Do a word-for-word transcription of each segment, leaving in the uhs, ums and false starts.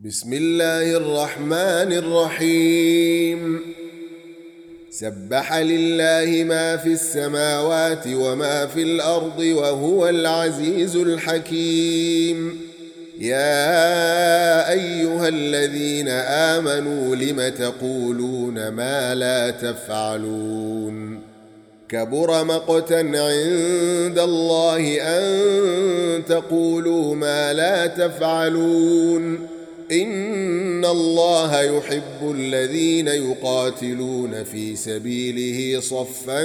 بسم الله الرحمن الرحيم. سبح لله ما في السماوات وما في الأرض وهو العزيز الحكيم. يا أيها الذين آمنوا لم تقولون ما لا تفعلون؟ كبر مقتا عند الله أن تقولوا ما لا تفعلون. إن الله يحب الذين يقاتلون في سبيله صفا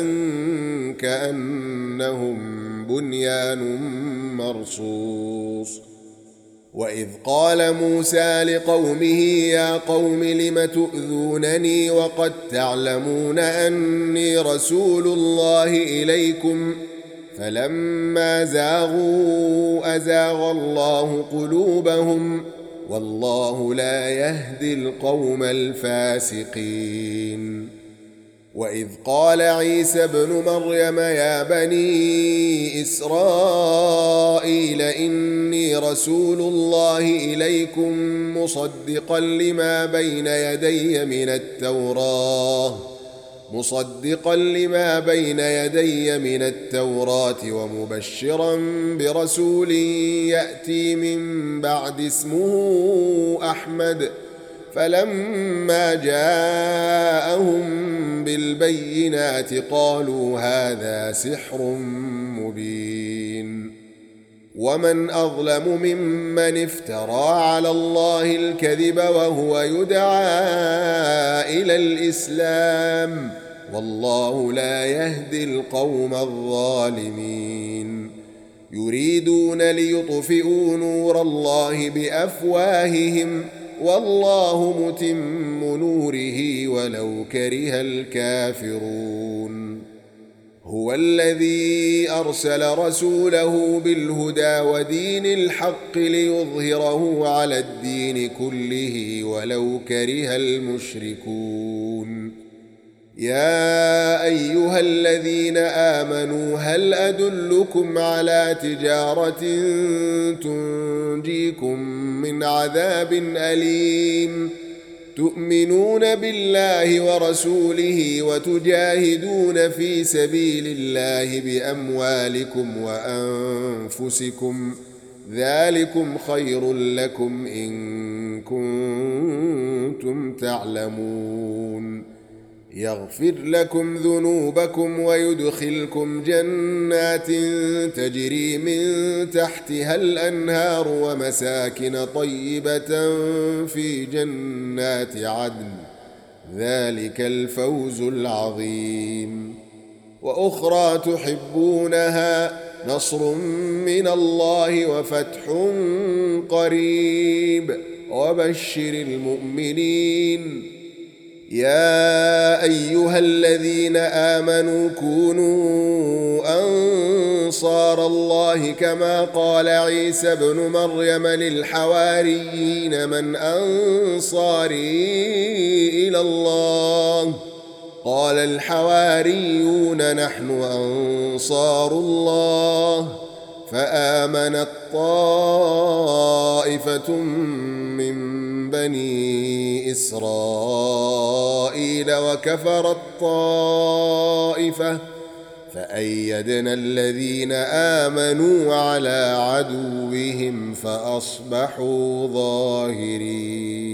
كأنهم بنيان مرصوص. وإذ قال موسى لقومه يا قوم لم تؤذونني وقد تعلمون أني رسول الله إليكم فلما زاغوا أزاغ الله قلوبهم والله لا يهدي القوم الفاسقين. وإذ قال عيسى ابن مريم يا بني إسرائيل إني رسول الله إليكم مصدقا لما بين يدي من التوراة مصدقا لما بين يدي من التوراة ومبشرا برسول يأتي من بعد اسمه أحمد. فلما جاءهم بالبينات قالوا هذا سحر مبين. ومن أظلم ممن افترى على الله الكذب وهو يدعى إلى الإسلام والله لا يهدي القوم الظالمين. يريدون ليطفئوا نور الله بأفواههم والله متم نوره ولو كره الكافرون. هو الذي أرسل رسوله بالهدى ودين الحق ليظهره على الدين كله ولو كره المشركون. يا أيها الذين آمنوا هل أدلكم على تجارة تنجيكم من عذاب أليم تؤمنون بالله ورسوله وتجاهدون في سبيل الله بأموالكم وأنفسكم ذلكم خير لكم إن كنتم تعلمون. يغفر لكم ذنوبكم ويدخلكم جنات تجري من تحتها الأنهار ومساكن طيبة في جنات عدن ذلك الفوز العظيم. وأخرى تحبونها نصر من الله وفتح قريب وبشر المؤمنين. يا أيها الذين آمنوا كونوا أنصار الله كما قال عيسى ابن مريم للحواريين من أنصاري إلى الله قال الحواريون نحن أنصار الله. فآمنت طائفة من بني إسرائيل وكفرت طائفة فأيدنا الذين آمنوا على عدوهم فأصبحوا ظاهرين.